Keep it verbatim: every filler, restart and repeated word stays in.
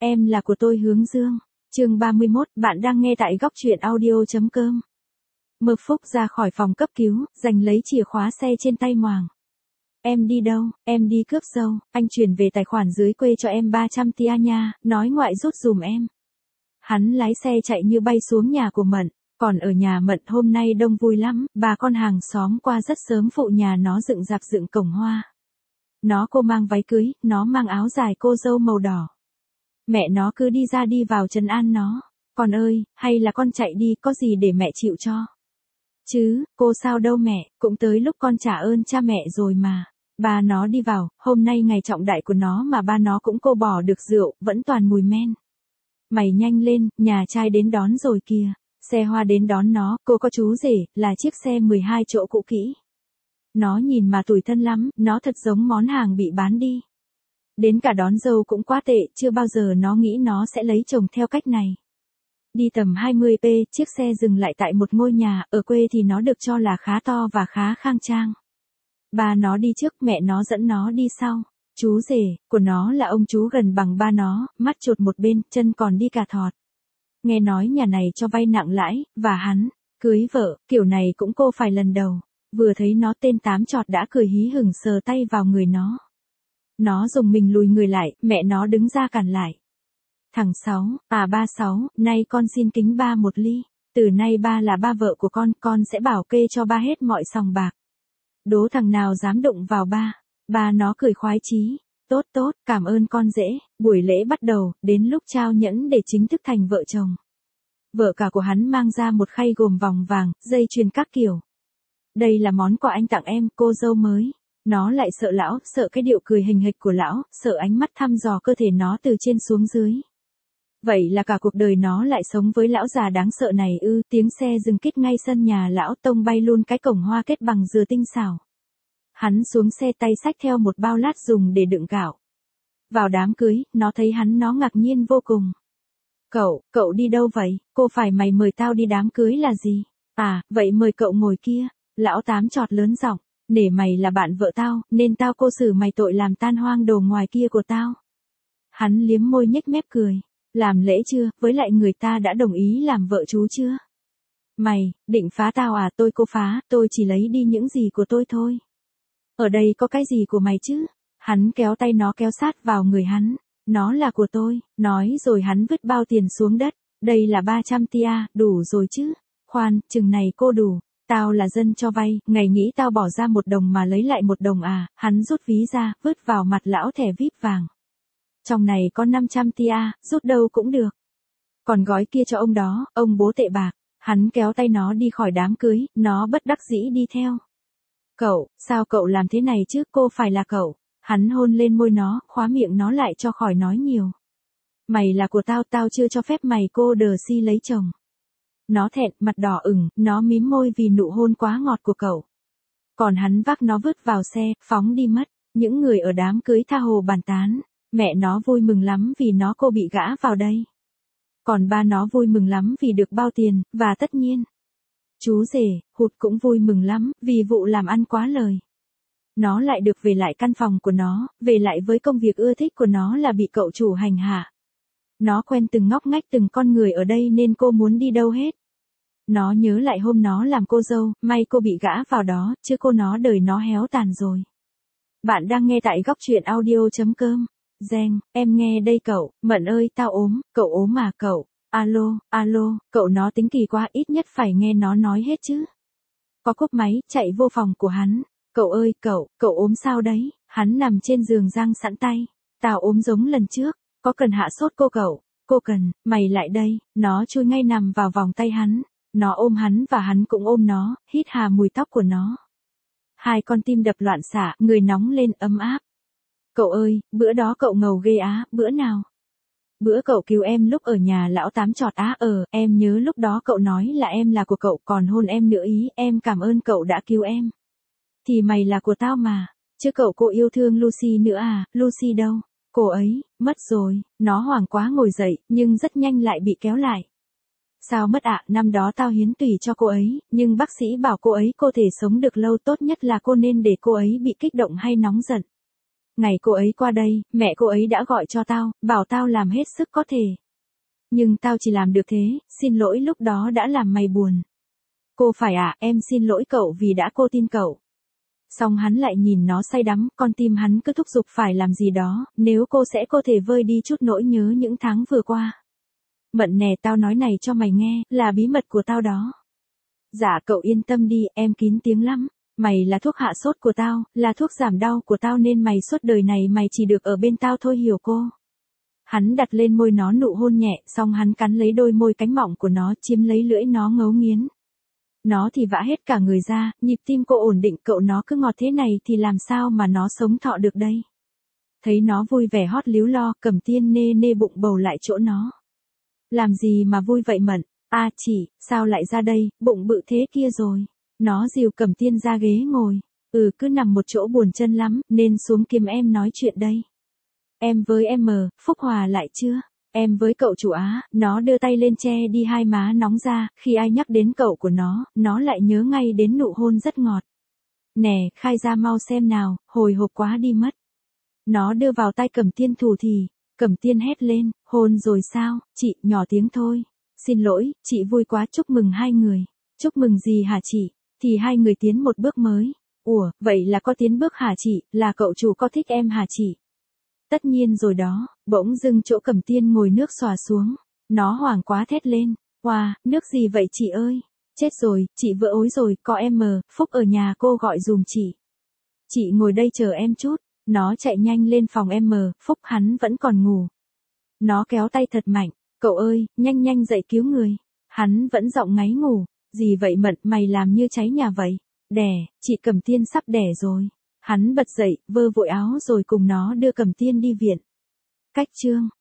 em là của tôi Hướng Dương. Chương ba mươi mốt, bạn đang nghe tại góc truyện audio.com. Mơ Phúc ra khỏi phòng cấp cứu, giành lấy chìa khóa xe trên tay Hoàng. Em đi đâu? Em đi cướp dâu, anh chuyển về tài khoản dưới quê cho em ba trăm tia nha, nói ngoại rút dùm em. Hắn lái xe chạy như bay xuống nhà của Mận, còn ở nhà Mận hôm nay đông vui lắm, bà con hàng xóm qua rất sớm phụ nhà nó dựng rạp dựng cổng hoa. Nó cô mang váy cưới, nó mang áo dài cô dâu màu đỏ. Mẹ nó cứ đi ra đi vào trấn an nó. Con ơi, hay là con chạy đi, có gì để mẹ chịu cho. Chứ, cô sao đâu mẹ, cũng tới lúc con trả ơn cha mẹ rồi mà. Ba nó đi vào, hôm nay ngày trọng đại của nó mà ba nó cũng cô bỏ được rượu, vẫn toàn mùi men. Mày nhanh lên, nhà trai đến đón rồi kìa. Xe hoa đến đón nó, cô có chú rể, là chiếc xe mười hai chỗ cũ kỹ. Nó nhìn mà tủi thân lắm, nó thật giống món hàng bị bán đi. Đến cả đón dâu cũng quá tệ, chưa bao giờ nó nghĩ nó sẽ lấy chồng theo cách này. Đi tầm hai mươi phút, chiếc xe dừng lại tại một ngôi nhà, ở quê thì nó được cho là khá to và khá khang trang. Ba nó đi trước, mẹ nó dẫn nó đi sau. Chú rể của nó là ông chú gần bằng ba nó, mắt chột một bên, chân còn đi cà thọt. Nghe nói nhà này cho vay nặng lãi, và hắn cưới vợ, kiểu này cũng cô phải lần đầu. Vừa thấy nó tên tám chọt đã cười hí hửng sờ tay vào người nó. Nó dùng mình lùi người lại, mẹ nó đứng ra cản lại. Thằng Sáu, à ba Sáu, nay con xin kính ba một ly. Từ nay ba là ba vợ của con, con sẽ bảo kê cho ba hết mọi sòng bạc. Đố thằng nào dám đụng vào ba. Ba nó cười khoái chí. Tốt tốt, cảm ơn con dễ. Buổi lễ bắt đầu, đến lúc trao nhẫn để chính thức thành vợ chồng. Vợ cả của hắn mang ra một khay gồm vòng vàng, dây chuyền các kiểu. Đây là món quà anh tặng em, cô dâu mới. Nó lại sợ lão, sợ cái điệu cười hình hịch của lão, sợ ánh mắt thăm dò cơ thể nó từ trên xuống dưới. Vậy là cả cuộc đời nó lại sống với lão già đáng sợ này ư. Tiếng xe dừng kít ngay sân nhà lão, tông bay luôn cái cổng hoa kết bằng dừa tinh xảo. Hắn xuống xe tay xách theo một bao lát dùng để đựng gạo. Vào đám cưới, nó thấy hắn nó ngạc nhiên vô cùng. Cậu, cậu đi đâu vậy? Cô phải mày mời tao đi đám cưới là gì? À, vậy mời cậu ngồi kia. Lão tám chọt lớn giọng. Nể mày là bạn vợ tao, nên tao cô xử mày tội làm tan hoang đồ ngoài kia của tao. Hắn liếm môi nhếch mép cười. Làm lễ chưa, với lại người ta đã đồng ý làm vợ chú chưa? Mày, định phá tao à? Tôi cô phá, tôi chỉ lấy đi những gì của tôi thôi. Ở đây có cái gì của mày chứ? Hắn kéo tay nó kéo sát vào người hắn. Nó là của tôi, nói rồi hắn vứt bao tiền xuống đất. Đây là ba trăm tia, đủ rồi chứ? Khoan, chừng này cô đủ. Tao là dân cho vay, ngày nghĩ tao bỏ ra một đồng mà lấy lại một đồng à? Hắn rút ví ra, vứt vào mặt lão thẻ víp vàng. Trong này có năm trăm tia, rút đâu cũng được. Còn gói kia cho ông đó, ông bố tệ bạc. Hắn kéo tay nó đi khỏi đám cưới, nó bất đắc dĩ đi theo. Cậu, sao cậu làm thế này chứ? Cô phải là cậu. Hắn hôn lên môi nó, khóa miệng nó lại cho khỏi nói nhiều. Mày là của tao, tao chưa cho phép mày cô đờ si lấy chồng. Nó thẹn, mặt đỏ ửng, nó mím môi vì nụ hôn quá ngọt của cậu. Còn hắn vác nó vứt vào xe, phóng đi mất. Những người ở đám cưới tha hồ bàn tán. Mẹ nó vui mừng lắm vì nó cô bị gã vào đây. Còn ba nó vui mừng lắm vì được bao tiền, và tất nhiên. Chú rể, Hụt cũng vui mừng lắm, vì vụ làm ăn quá lời. Nó lại được về lại căn phòng của nó, về lại với công việc ưa thích của nó là bị cậu chủ hành hạ. Nó quen từng ngóc ngách từng con người ở đây nên cô muốn đi đâu hết. Nó nhớ lại hôm nó làm cô dâu, may cô bị gã vào đó, chứ cô nó đời nó héo tàn rồi. Bạn đang nghe tại góc truyện audio.com. Giang, em nghe đây cậu, Mận ơi tao ốm, cậu ốm à cậu, alo, alo, cậu nó tính kỳ quá, ít nhất phải nghe nó nói hết chứ. Có cúp máy, chạy vô phòng của hắn, cậu ơi cậu, cậu ốm sao đấy, hắn nằm trên giường giang sẵn tay, tao ốm giống lần trước, có cần hạ sốt cô cậu, cô cần, mày lại đây, nó chui ngay nằm vào vòng tay hắn, nó ôm hắn và hắn cũng ôm nó, hít hà mùi tóc của nó. Hai con tim đập loạn xạ, người nóng lên ấm áp. Cậu ơi, bữa đó cậu ngầu ghê á, bữa nào? Bữa cậu cứu em lúc ở nhà lão tám chọt á, ờ, em nhớ lúc đó cậu nói là em là của cậu, còn hôn em nữa ý, em cảm ơn cậu đã cứu em. Thì mày là của tao mà, chứ cậu cô yêu thương Lucy nữa à, Lucy đâu? Cô ấy, mất rồi, nó hoảng quá ngồi dậy, nhưng rất nhanh lại bị kéo lại. Sao mất ạ, à? Năm đó tao hiến tủy cho cô ấy, nhưng bác sĩ bảo cô ấy cô thể sống được lâu, tốt nhất là cô nên để cô ấy bị kích động hay nóng giận. Ngày cô ấy qua đây, mẹ cô ấy đã gọi cho tao, bảo tao làm hết sức có thể. Nhưng tao chỉ làm được thế, xin lỗi lúc đó đã làm mày buồn. Cô phải à, em xin lỗi cậu vì đã cô tin cậu. Xong hắn lại nhìn nó say đắm, con tim hắn cứ thúc giục phải làm gì đó, nếu cô sẽ có thể vơi đi chút nỗi nhớ những tháng vừa qua. Mận nè, tao nói này cho mày nghe, là bí mật của tao đó. Dạ cậu yên tâm đi, em kín tiếng lắm. Mày là thuốc hạ sốt của tao, là thuốc giảm đau của tao nên mày suốt đời này mày chỉ được ở bên tao thôi, hiểu cô. Hắn đặt lên môi nó nụ hôn nhẹ, xong hắn cắn lấy đôi môi cánh mọng của nó, chiếm lấy lưỡi nó ngấu nghiến. Nó thì vã hết cả người ra, nhịp tim cô ổn định, cậu nó cứ ngọt thế này thì làm sao mà nó sống thọ được đây. Thấy nó vui vẻ hót líu lo, Cẩm Tiên nê nê bụng bầu lại chỗ nó. Làm gì mà vui vậy Mận? À chị, sao lại ra đây, bụng bự thế kia rồi. Nó dìu Cẩm Tiên ra ghế ngồi. Ừ, cứ nằm một chỗ buồn chân lắm, nên xuống kiếm em nói chuyện đây. Em với em mờ, Phúc Hòa lại chưa? Em với cậu chủ Á, nó đưa tay lên che đi hai má nóng ra, khi ai nhắc đến cậu của nó, nó lại nhớ ngay đến nụ hôn rất ngọt. Nè, khai ra mau xem nào, hồi hộp quá đi mất. Nó đưa vào tay Cẩm Tiên thủ thì, Cẩm Tiên hét lên, hôn rồi sao, chị, nhỏ tiếng thôi. Xin lỗi, chị vui quá, chúc mừng hai người. Chúc mừng gì hả chị? Thì hai người tiến một bước mới. Ủa, vậy là có tiến bước hả chị, là cậu chủ có thích em hả chị? Tất nhiên rồi đó, bỗng dưng chỗ Cẩm Tiên ngồi nước xòa xuống. Nó hoảng quá thét lên. Wow, nước gì vậy chị ơi? Chết rồi, chị vỡ ối rồi, có em mờ, Phúc ở nhà cô gọi dùm chị. Chị ngồi đây chờ em chút. Nó chạy nhanh lên phòng em mờ, Phúc hắn vẫn còn ngủ. Nó kéo tay thật mạnh. Cậu ơi, nhanh nhanh dậy cứu người. Hắn vẫn giọng ngáy ngủ. Gì vậy Mận, mày làm như cháy nhà vậy? Đẻ, chị Cẩm Tiên sắp đẻ rồi. Hắn bật dậy, vơ vội áo rồi cùng nó đưa Cẩm Tiên đi viện. Cách chương